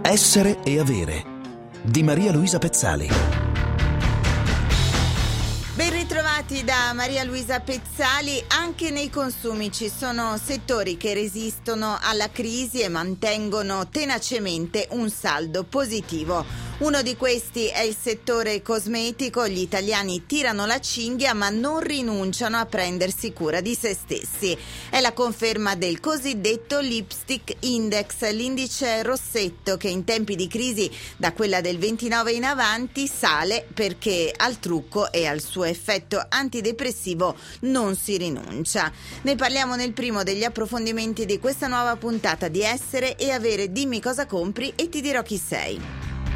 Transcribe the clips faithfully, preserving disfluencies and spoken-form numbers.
Essere e avere di Maria Luisa Pezzali. Ben ritrovati da Maria Luisa Pezzali. Anche nei consumi ci sono settori che resistono alla crisi e mantengono tenacemente un saldo positivo. Uno di questi è il settore cosmetico. Gli italiani tirano la cinghia ma non rinunciano a prendersi cura di se stessi. È la conferma del cosiddetto Lipstick Index, l'indice rossetto che in tempi di crisi da quella del ventinove in avanti sale perché al trucco e al suo effetto antidepressivo non si rinuncia. Ne parliamo nel primo degli approfondimenti di questa nuova puntata di Essere e Avere. Dimmi cosa compri e ti dirò chi sei.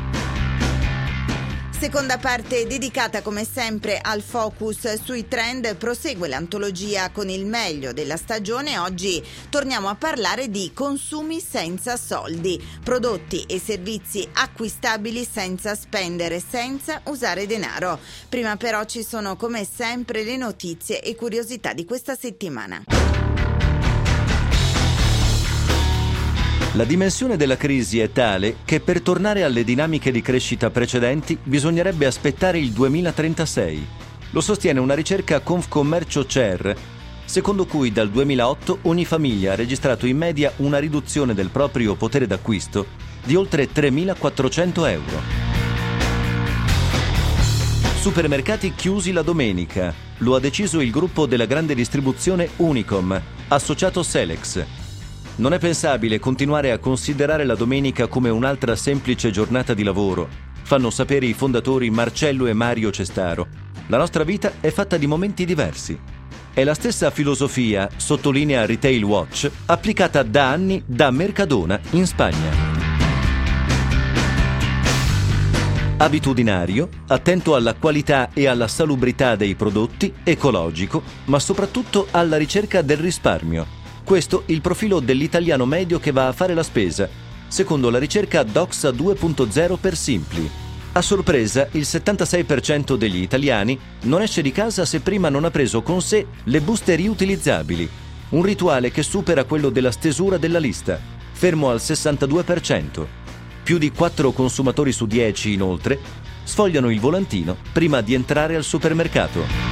Seconda parte dedicata come sempre al focus sui trend. Prosegue l'antologia con il meglio della stagione. Oggi torniamo a parlare di consumi senza soldi, prodotti e servizi acquistabili senza spendere, senza usare denaro. Prima però ci sono come sempre le notizie e curiosità di questa settimana. La dimensione della crisi è tale che per tornare alle dinamiche di crescita precedenti bisognerebbe aspettare il duemilatrentasei. Lo sostiene una ricerca Confcommercio C E R, secondo cui dal duemilaotto ogni famiglia ha registrato in media una riduzione del proprio potere d'acquisto di oltre tremilaquattrocento euro. Supermercati chiusi la domenica. Lo ha deciso il gruppo della grande distribuzione Unicom, associato Selex. Non è pensabile continuare a considerare la domenica come un'altra semplice giornata di lavoro, fanno sapere i fondatori Marcello e Mario Cestaro. La nostra vita è fatta di momenti diversi. È la stessa filosofia, sottolinea Retail Watch, applicata da anni da Mercadona in Spagna. Abitudinario, attento alla qualità e alla salubrità dei prodotti, ecologico, ma soprattutto alla ricerca del risparmio. Questo il profilo dell'italiano medio che va a fare la spesa, secondo la ricerca Doxa due punto zero per Simpli. A sorpresa, il settantasei per cento degli italiani non esce di casa se prima non ha preso con sé le buste riutilizzabili, un rituale che supera quello della stesura della lista, fermo al sessantadue per cento. Più di quattro consumatori su dieci, inoltre, sfogliano il volantino prima di entrare al supermercato.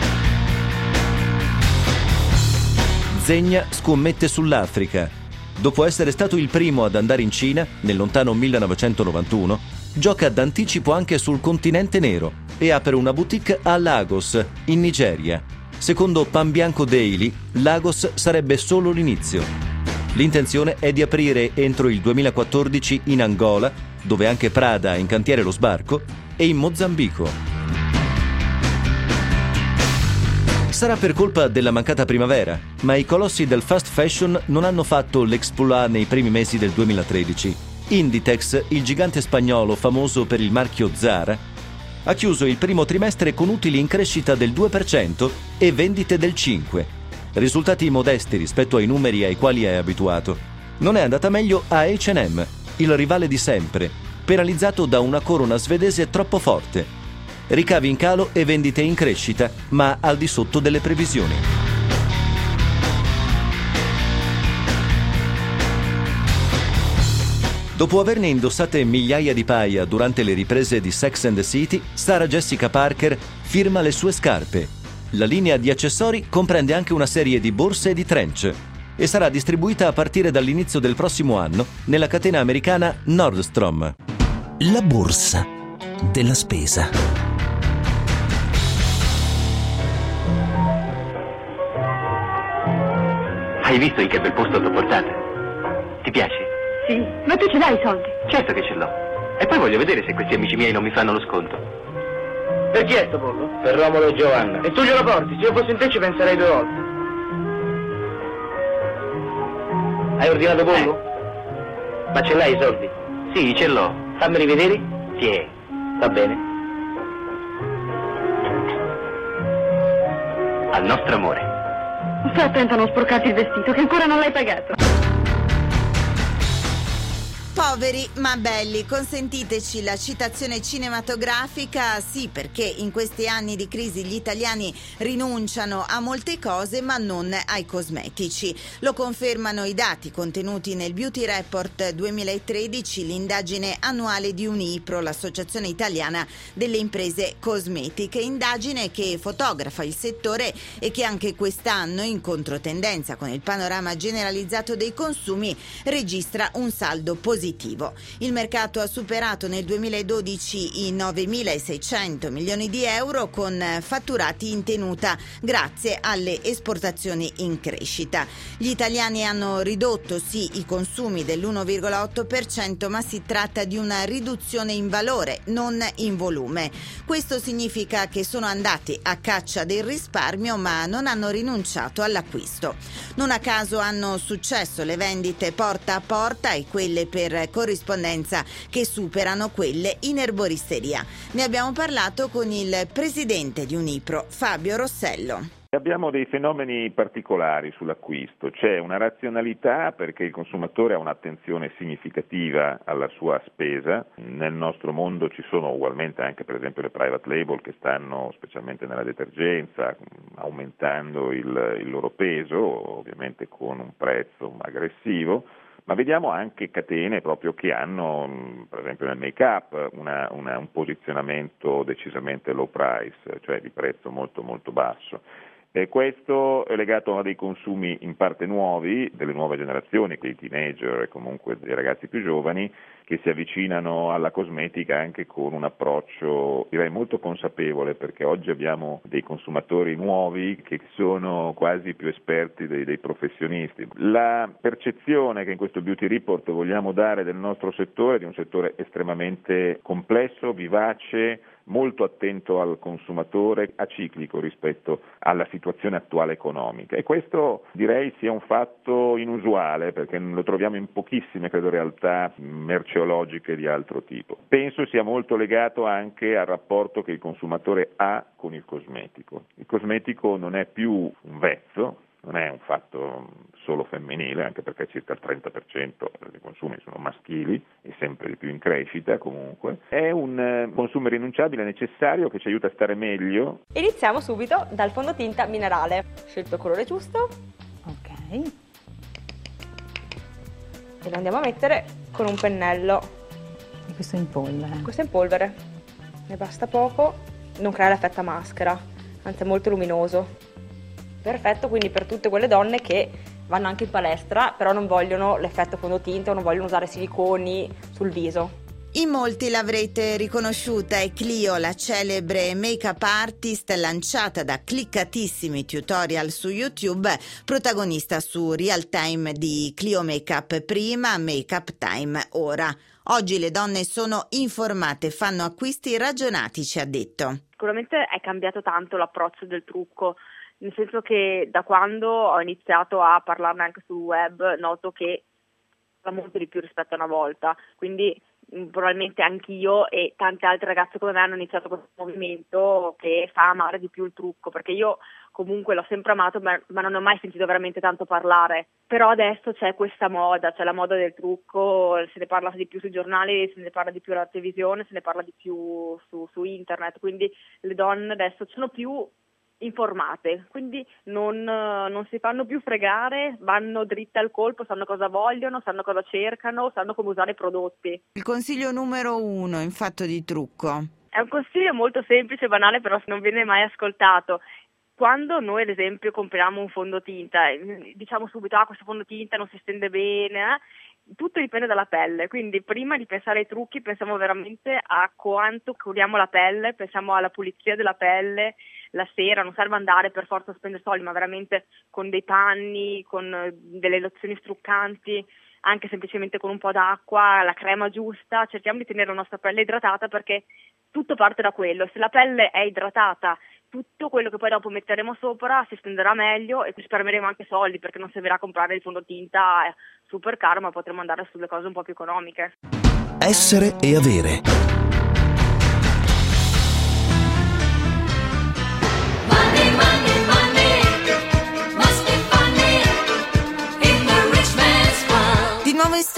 Zegna scommette sull'Africa. Dopo essere stato il primo ad andare in Cina, nel lontano millenovecentonovantuno, gioca d'anticipo anche sul continente nero e apre una boutique a Lagos, in Nigeria. Secondo Pan Bianco Daily, Lagos sarebbe solo l'inizio. L'intenzione è di aprire entro il duemilaquattordici in Angola, dove anche Prada ha in cantiere lo sbarco, e in Mozambico. Sarà per colpa della mancata primavera, ma i colossi del fast fashion non hanno fatto l'exploit nei primi mesi del duemilatredici. Inditex, il gigante spagnolo famoso per il marchio Zara, ha chiuso il primo trimestre con utili in crescita del due per cento e vendite del cinque per cento. Risultati modesti rispetto ai numeri ai quali è abituato. Non è andata meglio a H and M, il rivale di sempre, penalizzato da una corona svedese troppo forte. Ricavi in calo e vendite in crescita, ma al di sotto delle previsioni. Dopo averne indossate migliaia di paia durante le riprese di Sex and the City, Sarah Jessica Parker firma le sue scarpe. La linea di accessori comprende anche una serie di borse e di trench e sarà distribuita a partire dall'inizio del prossimo anno nella catena americana Nordstrom. La borsa della spesa. Hai visto in che bel posto t'ho portato? Ti piace? Sì, ma tu ce l'hai i soldi? Certo che ce l'ho. E poi voglio vedere se questi amici miei non mi fanno lo sconto. Per chi è sto pollo? Per Romolo e Giovanna. E tu glielo porti? Se io fossi in te ci penserei due volte. Hai ordinato pollo? Eh. Ma ce l'hai i soldi? Sì, ce l'ho. Fammeli vedere? Sì. Va bene. Al nostro amore. Stai attento a non sporcarti il vestito, che ancora non l'hai pagato. Poveri ma belli, consentiteci la citazione cinematografica, sì, perché in questi anni di crisi gli italiani rinunciano a molte cose ma non ai cosmetici. Lo confermano i dati contenuti nel Beauty Report duemilatredici, l'indagine annuale di Unipro, l'Associazione Italiana delle Imprese Cosmetiche, indagine che fotografa il settore e che anche quest'anno, in controtendenza con il panorama generalizzato dei consumi, registra un saldo positivo. Il mercato ha superato nel duemiladodici i novemilaseicento milioni di euro, con fatturati in tenuta grazie alle esportazioni in crescita. Gli italiani hanno ridotto sì i consumi dell'uno virgola otto per cento, ma si tratta di una riduzione in valore, non in volume. Questo significa che sono andati a caccia del risparmio ma non hanno rinunciato all'acquisto. Non a caso hanno successo le vendite porta a porta e quelle per corrispondenza che superano quelle in erboristeria. Ne abbiamo parlato con il presidente di Unipro, Fabio Rossello. Abbiamo dei fenomeni particolari sull'acquisto, c'è una razionalità perché il consumatore ha un'attenzione significativa alla sua spesa. Nel nostro mondo ci sono ugualmente anche per esempio le private label che stanno specialmente nella detergenza aumentando il, il loro peso, ovviamente con un prezzo aggressivo. Ma vediamo anche catene proprio che hanno, per esempio nel make-up, una, una, un posizionamento decisamente low price, cioè di prezzo molto molto basso. E questo è legato a dei consumi in parte nuovi, delle nuove generazioni, dei teenager e comunque dei ragazzi più giovani, che si avvicinano alla cosmetica anche con un approccio direi molto consapevole, perché oggi abbiamo dei consumatori nuovi che sono quasi più esperti dei, dei professionisti. La percezione che in questo Beauty Report vogliamo dare del nostro settore, di un settore estremamente complesso, vivace, molto attento al consumatore, aciclico rispetto alla situazione attuale economica, e questo direi sia un fatto inusuale perché lo troviamo in pochissime credo realtà merceologiche di altro tipo. Penso sia molto legato anche al rapporto che il consumatore ha con il cosmetico. Il cosmetico non è più un vezzo, non è un fatto solo femminile, anche perché circa il trenta per cento dei consumi sono maschili e sempre di più in crescita comunque. È un consumo irrinunciabile, necessario, che ci aiuta a stare meglio. Iniziamo subito dal fondotinta minerale. Scelto il colore giusto. Ok. E lo andiamo a mettere con un pennello. E questo è in polvere. Questo è in polvere. Ne basta poco, non crea l'effetto maschera, anzi è molto luminoso. Perfetto, quindi per tutte quelle donne che vanno anche in palestra, però non vogliono l'effetto fondotinta o non vogliono usare siliconi sul viso. In molti l'avrete riconosciuta, è Clio, la celebre make-up artist lanciata da cliccatissimi tutorial su YouTube, protagonista su Real Time di Clio Makeup prima, Makeup Time ora. Oggi le donne sono informate, fanno acquisti ragionati, ci ha detto. Sicuramente è cambiato tanto l'approccio del trucco, nel senso che da quando ho iniziato a parlarne anche sul web noto che fa molto di più rispetto a una volta, quindi mh, probabilmente anch'io e tante altre ragazze come me hanno iniziato questo movimento che fa amare di più il trucco, perché io comunque l'ho sempre amato ma, ma non ho mai sentito veramente tanto parlare, però adesso c'è questa moda, c'è la moda del trucco, se ne parla di più sui giornali, se ne parla di più alla televisione, se ne parla di più su, su internet, quindi le donne adesso sono più informate, quindi non, non si fanno più fregare, vanno dritte al colpo, sanno cosa vogliono, sanno cosa cercano, sanno come usare i prodotti. Il consiglio numero uno in fatto di trucco? È un consiglio molto semplice e banale, però non viene mai ascoltato. Quando noi ad esempio compriamo un fondotinta, diciamo subito ah questo fondotinta non si stende bene, eh? Tutto dipende dalla pelle, quindi prima di pensare ai trucchi pensiamo veramente a quanto curiamo la pelle, pensiamo alla pulizia della pelle la sera, non serve andare per forza a spendere soldi, ma veramente con dei panni, con delle lozioni struccanti, anche semplicemente con un po' d'acqua, la crema giusta, cerchiamo di tenere la nostra pelle idratata perché tutto parte da quello. Se la pelle è idratata, tutto quello che poi dopo metteremo sopra si stenderà meglio e risparmieremo anche soldi, perché non servirà comprare il fondotinta super caro, ma potremo andare sulle cose un po' più economiche. Essere e avere. Di nuovo in studio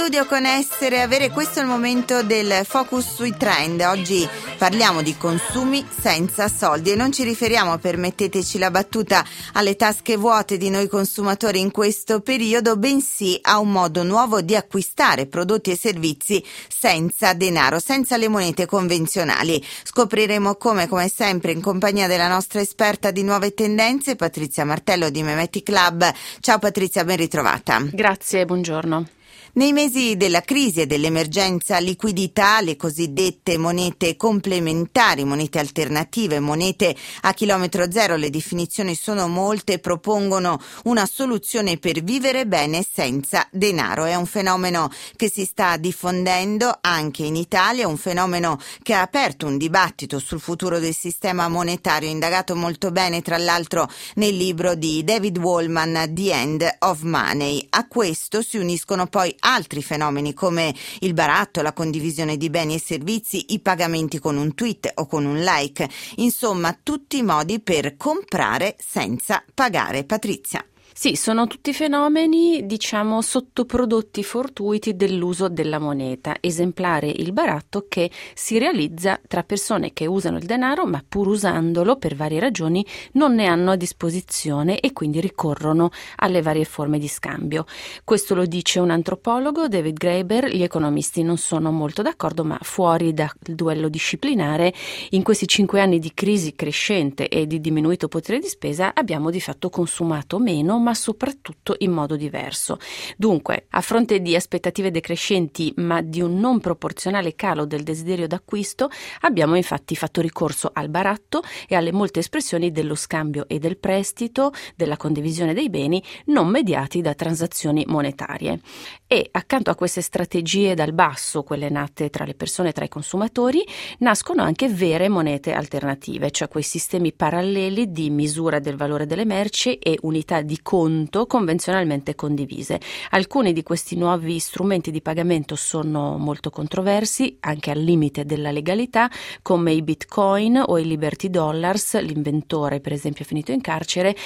studio con Essere Avere, questo è il momento del focus sui trend. Oggi parliamo di consumi senza soldi e non ci riferiamo, permetteteci la battuta, alle tasche vuote di noi consumatori in questo periodo, bensì a un modo nuovo di acquistare prodotti e servizi senza denaro, senza le monete convenzionali. Scopriremo come, come sempre, in compagnia della nostra esperta di nuove tendenze, Patrizia Martello di Memetic Lab. Ciao Patrizia, ben ritrovata. Grazie, buongiorno. Nei mesi della crisi e dell'emergenza liquidità, le cosiddette monete complementari, monete alternative, monete a chilometro zero, le definizioni sono molte, propongono una soluzione per vivere bene senza denaro. È un fenomeno che si sta diffondendo anche in Italia, un fenomeno che ha aperto un dibattito sul futuro del sistema monetario, indagato molto bene tra l'altro nel libro di David Wallman, The End of Money. A questo si uniscono poi altri fenomeni come il baratto, la condivisione di beni e servizi, i pagamenti con un tweet o con un like, insomma tutti i modi per comprare senza pagare. Patrizia. Sì, sono tutti fenomeni, diciamo, sottoprodotti fortuiti dell'uso della moneta. Esemplare il baratto, che si realizza tra persone che usano il denaro ma pur usandolo per varie ragioni non ne hanno a disposizione e quindi ricorrono alle varie forme di scambio. Questo lo dice un antropologo, David Graeber. Gli economisti non sono molto d'accordo, ma fuori dal duello disciplinare, in questi cinque anni di crisi crescente e di diminuito potere di spesa abbiamo di fatto consumato meno, ma soprattutto in modo diverso. Dunque, a fronte di aspettative decrescenti ma di un non proporzionale calo del desiderio d'acquisto, abbiamo infatti fatto ricorso al baratto e alle molte espressioni dello scambio e del prestito, della condivisione dei beni non mediati da transazioni monetarie. E accanto a queste strategie dal basso, quelle nate tra le persone e tra i consumatori, nascono anche vere monete alternative, cioè quei sistemi paralleli di misura del valore delle merci e unità di conto convenzionalmente condivise. Alcuni di questi nuovi strumenti di pagamento sono molto controversi, anche al limite della legalità, come i bitcoin o i Liberty Dollars. L'inventore, per esempio, è finito in carcere.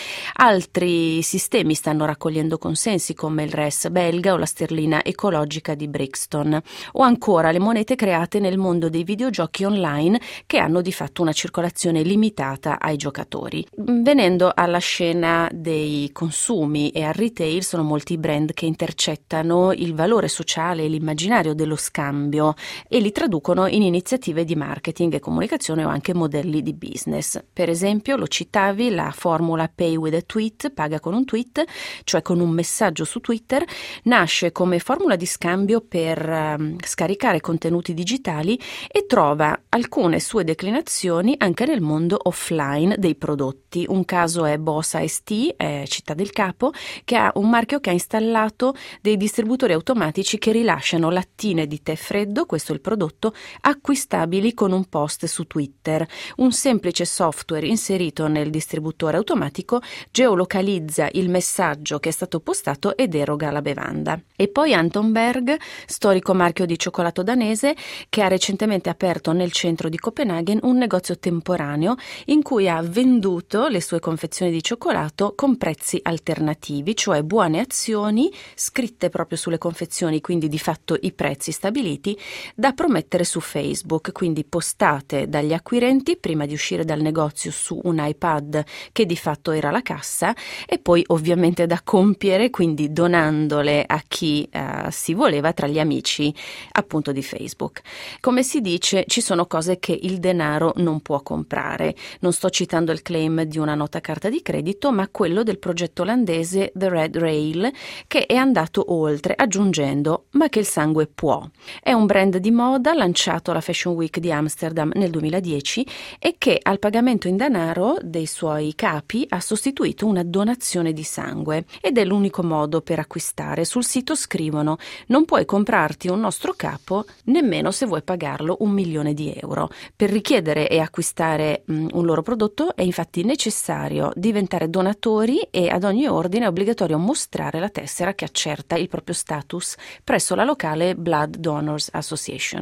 Altri sistemi stanno raccogliendo consensi, come il R E S belga o la sterlina ecologica di Brixton, o ancora le monete create nel mondo dei videogiochi online, che hanno di fatto una circolazione limitata ai giocatori. Venendo alla scena dei consumi e al retail, sono molti i brand che intercettano il valore sociale e l'immaginario dello scambio e li traducono in iniziative di marketing e comunicazione o anche modelli di business. Per esempio, lo citavi, la formula Pay with a Tweet, paga con un tweet, cioè con un messaggio su Twitter, nasce come formula di scambio per um, scaricare contenuti digitali e trova alcune sue declinazioni anche nel mondo offline dei prodotti. Un caso è Boss Ice Tea, è Città del Capo, che ha un marchio che ha installato dei distributori automatici che rilasciano lattine di tè freddo, questo è il prodotto, acquistabili con un post su Twitter. Un semplice software inserito nel distributore automatico geolocalizza il messaggio che è stato postato ed eroga la bevanda. E poi Anton Berg, storico marchio di cioccolato danese, che ha recentemente aperto nel centro di Copenaghen un negozio temporaneo in cui ha venduto le sue confezioni di cioccolato con prezzi alternativi, cioè buone azioni scritte proprio sulle confezioni, quindi di fatto i prezzi stabiliti, da promettere su Facebook, quindi postate dagli acquirenti prima di uscire dal negozio su un iPad che di fatto era la cassa, e poi ovviamente da compiere, quindi donandole a chi uh, si voleva tra gli amici appunto di Facebook. Come si dice, ci sono cose che il denaro non può comprare. Non sto citando il claim di una nota carta di credito, ma quello del progetto olandese The Red Rail, che è andato oltre aggiungendo ma che il sangue può. È un brand di moda lanciato alla Fashion Week di Amsterdam nel duemiladieci e che al pagamento in denaro dei suoi capi ha sostituito una donazione di sangue, ed è l'unico modo per acquistare. Sul sito scrivono: non puoi comprarti un nostro capo nemmeno se vuoi pagarlo un milione di euro. Per richiedere e acquistare mh, un loro prodotto è infatti necessario diventare donatori e ad ogni ordine è obbligatorio mostrare la tessera che accerta il proprio status presso la locale Blood Donors Association.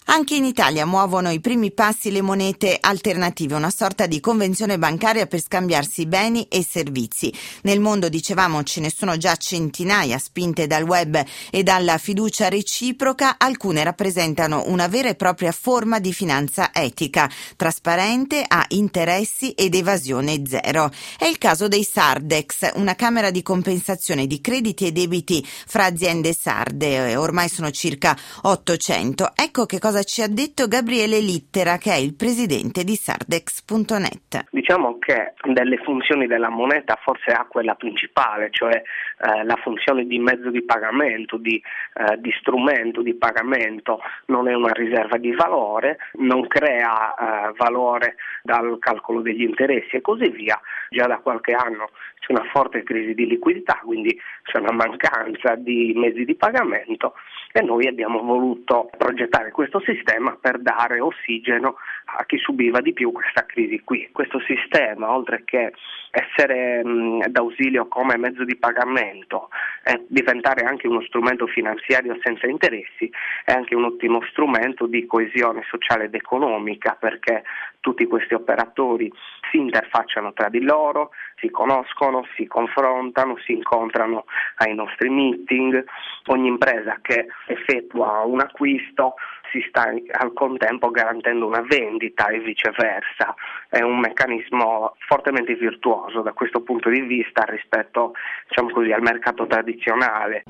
Anche in Italia muovono i primi passi le monete alternative, una sorta di convenzione bancaria per scambiarsi beni e servizi. Nel mondo, dicevamo, ce ne sono già centinaia, spinte dal web e dalla fiducia reciproca. Alcune rappresentano una vera e propria forma di finanza etica, trasparente, a interessi ed evasione zero. È il caso dei Sardex, una camera di compensazione di crediti e debiti fra aziende sarde. Ormai sono circa ottocento. Ecco che cosa ci ha detto Gabriele Littera, che è il presidente di Sardex punto net. Diciamo che delle funzioni della moneta forse ha quella principale, cioè eh, la funzione di mezzo di pagamento, di, eh, di strumento di pagamento. Non è una riserva di valore, non crea eh, valore dal calcolo degli interessi e così via. Già da qualche anno c'è una forte crisi di liquidità, quindi c'è una mancanza di mezzi di pagamento e noi abbiamo voluto progettare questo sistema per dare ossigeno a chi subiva di più questa crisi qui. Questo sistema, oltre che essere mh, d'ausilio come mezzo di pagamento e diventare anche uno strumento finanziario senza interessi, è anche un ottimo strumento di coesione sociale ed economica, perché tutti questi operatori si interfacciano tra di loro, si conoscono, si confrontano, si incontrano ai nostri meeting. Ogni impresa che effettua un acquisto si sta al contempo garantendo una vendita e viceversa. È un meccanismo fortemente virtuoso da questo punto di vista rispetto, diciamo così, al mercato tradizionale.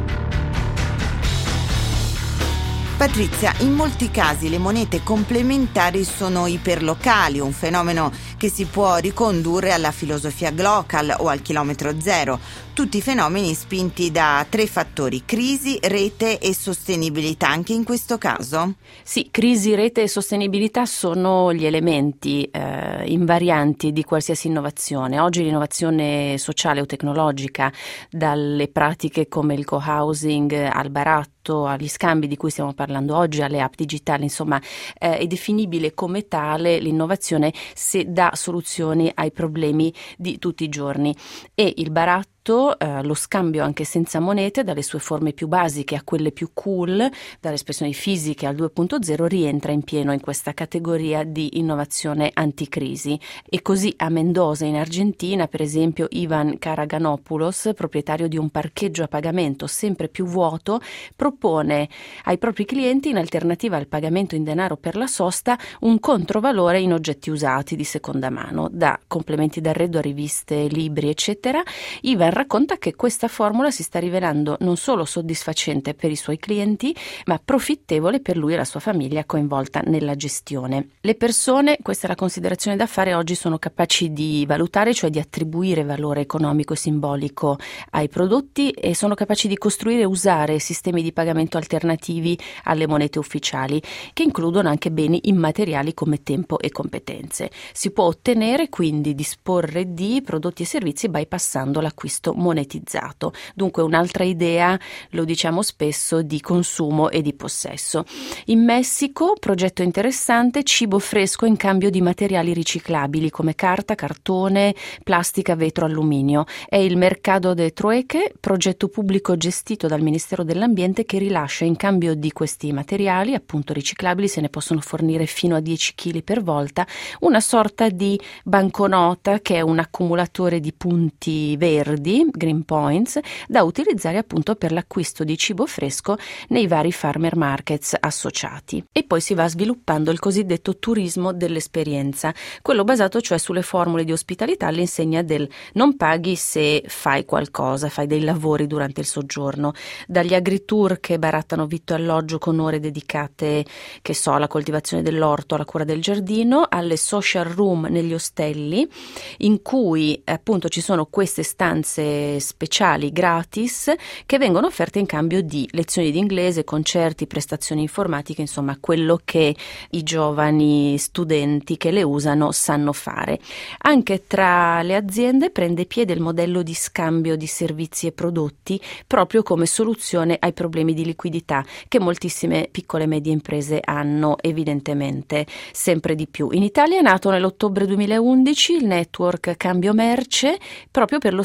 Patrizia, in molti casi le monete complementari sono iperlocali, un fenomeno che si può ricondurre alla filosofia Glocal o al chilometro zero. Tutti fenomeni spinti da tre fattori: crisi, rete e sostenibilità. Anche in questo caso? Sì, crisi, rete e sostenibilità sono gli elementi eh, invarianti di qualsiasi innovazione. Oggi l'innovazione sociale o tecnologica, dalle pratiche come il co-housing al baratto, agli scambi di cui stiamo parlando oggi, alle app digitali, insomma eh, è definibile come tale l'innovazione se dà soluzioni ai problemi di tutti i giorni. E il baratto, Eh, lo scambio anche senza monete, dalle sue forme più basiche a quelle più cool, dalle espressioni fisiche al due punto zero, rientra in pieno in questa categoria di innovazione anticrisi. E così a Mendoza, in Argentina, per esempio, Ivan Karaganopoulos, proprietario di un parcheggio a pagamento sempre più vuoto, propone ai propri clienti, in alternativa al pagamento in denaro per la sosta, un controvalore in oggetti usati di seconda mano, da complementi d'arredo a riviste, libri, eccetera. Ivan racconta che questa formula si sta rivelando non solo soddisfacente per i suoi clienti, ma profittevole per lui e la sua famiglia coinvolta nella gestione. Le persone, questa è la considerazione da fare, oggi sono capaci di valutare, cioè di attribuire valore economico e simbolico ai prodotti, e sono capaci di costruire e usare sistemi di pagamento alternativi alle monete ufficiali, che includono anche beni immateriali come tempo e competenze. Si può ottenere, quindi disporre di prodotti e servizi bypassando l'acquisto monetizzato. Dunque un'altra idea, lo diciamo spesso, di consumo e di possesso. In Messico, progetto interessante, cibo fresco in cambio di materiali riciclabili come carta, cartone, plastica, vetro, alluminio. È il Mercado de Trueque, progetto pubblico gestito dal Ministero dell'Ambiente, che rilascia in cambio di questi materiali, appunto riciclabili, se ne possono fornire fino a dieci chili per volta, una sorta di banconota che è un accumulatore di punti verdi, green points, da utilizzare appunto per l'acquisto di cibo fresco nei vari farmer markets associati. E poi si va sviluppando il cosiddetto turismo dell'esperienza, quello basato cioè sulle formule di ospitalità all'insegna del non paghi se fai qualcosa, fai dei lavori durante il soggiorno, dagli agritour che barattano vitto e alloggio con ore dedicate, che so, alla coltivazione dell'orto, alla cura del giardino, alle social room negli ostelli, in cui appunto ci sono queste stanze speciali gratis che vengono offerte in cambio di lezioni di inglese, concerti, prestazioni informatiche, insomma quello che i giovani studenti che le usano sanno fare. Anche tra le aziende prende piede il modello di scambio di servizi e prodotti, proprio come soluzione ai problemi di liquidità che moltissime piccole e medie imprese hanno, evidentemente sempre di più. In Italia è nato nell'ottobre duemilaundici il network Cambio Merce, proprio per lo scambio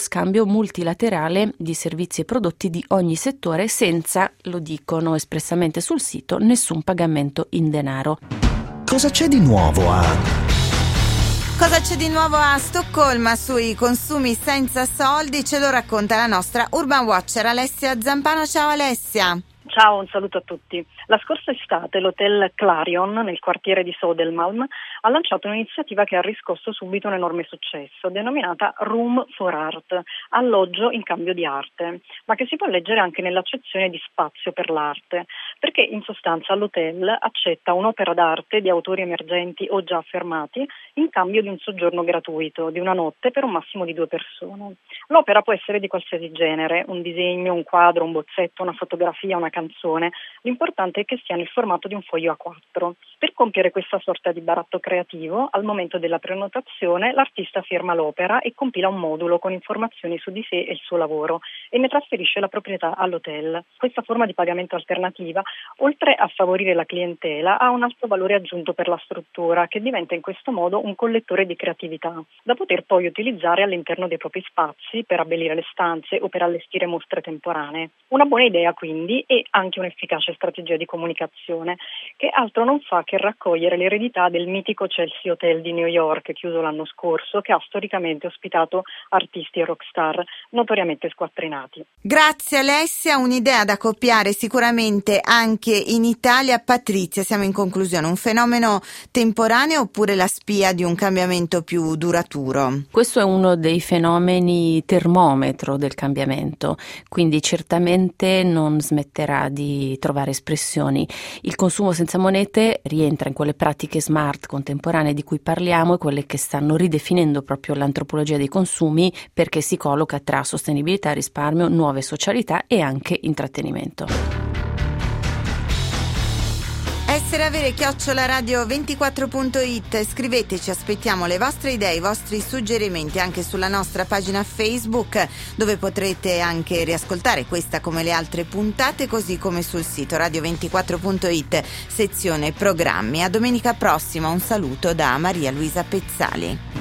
multilaterale di servizi e prodotti di ogni settore senza, lo dicono espressamente sul sito, nessun pagamento in denaro. Cosa c'è di nuovo a... Cosa c'è di nuovo a Stoccolma sui consumi senza soldi? Ce lo racconta la nostra Urban Watcher Alessia Zampano. Ciao Alessia. Ciao, un saluto a tutti. La scorsa estate l'hotel Clarion, nel quartiere di Södermalm, ha lanciato un'iniziativa che ha riscosso subito un enorme successo, denominata Room for Art, alloggio in cambio di arte, ma che si può leggere anche nell'accezione di spazio per l'arte, perché in sostanza l'hotel accetta un'opera d'arte di autori emergenti o già affermati in cambio di un soggiorno gratuito, di una notte per un massimo di due persone. L'opera può essere di qualsiasi genere, un disegno, un quadro, un bozzetto, una fotografia, una canzone. L'importante è che sia nel formato di un foglio A quattro. Per compiere questa sorta di baratto creativo, al momento della prenotazione l'artista firma l'opera e compila un modulo con informazioni su di sé e il suo lavoro e ne trasferisce la proprietà all'hotel. Questa forma di pagamento alternativa, oltre a favorire la clientela, ha un alto valore aggiunto per la struttura, che diventa in questo modo un collettore di creatività, da poter poi utilizzare all'interno dei propri spazi per abbellire le stanze o per allestire mostre temporanee. Una buona idea quindi e anche un'efficace strategia di comunicazione, che altro non fa che raccogliere l'eredità del mitico Chelsea Hotel di New York, chiuso l'anno scorso, che ha storicamente ospitato artisti e rockstar notoriamente squattrinati. Grazie Alessia, un'idea da copiare sicuramente anche in Italia. Patrizia, siamo in conclusione, un fenomeno temporaneo oppure la spia di un cambiamento più duraturo? Questo è uno dei fenomeni termometro del cambiamento, quindi certamente non smetterà di trovare espressioni. Il consumo senza monete rientra in quelle pratiche smart contemporanee di cui parliamo e quelle che stanno ridefinendo proprio l'antropologia dei consumi, perché si colloca tra sostenibilità, risparmio, nuove socialità e anche intrattenimento. Essere avere chiocciola radio ventiquattro punto it, scriveteci, aspettiamo le vostre idee, i vostri suggerimenti anche sulla nostra pagina Facebook, dove potrete anche riascoltare questa come le altre puntate, così come sul sito radio ventiquattro punto it, sezione programmi. A domenica prossima, un saluto da Maria Luisa Pezzali.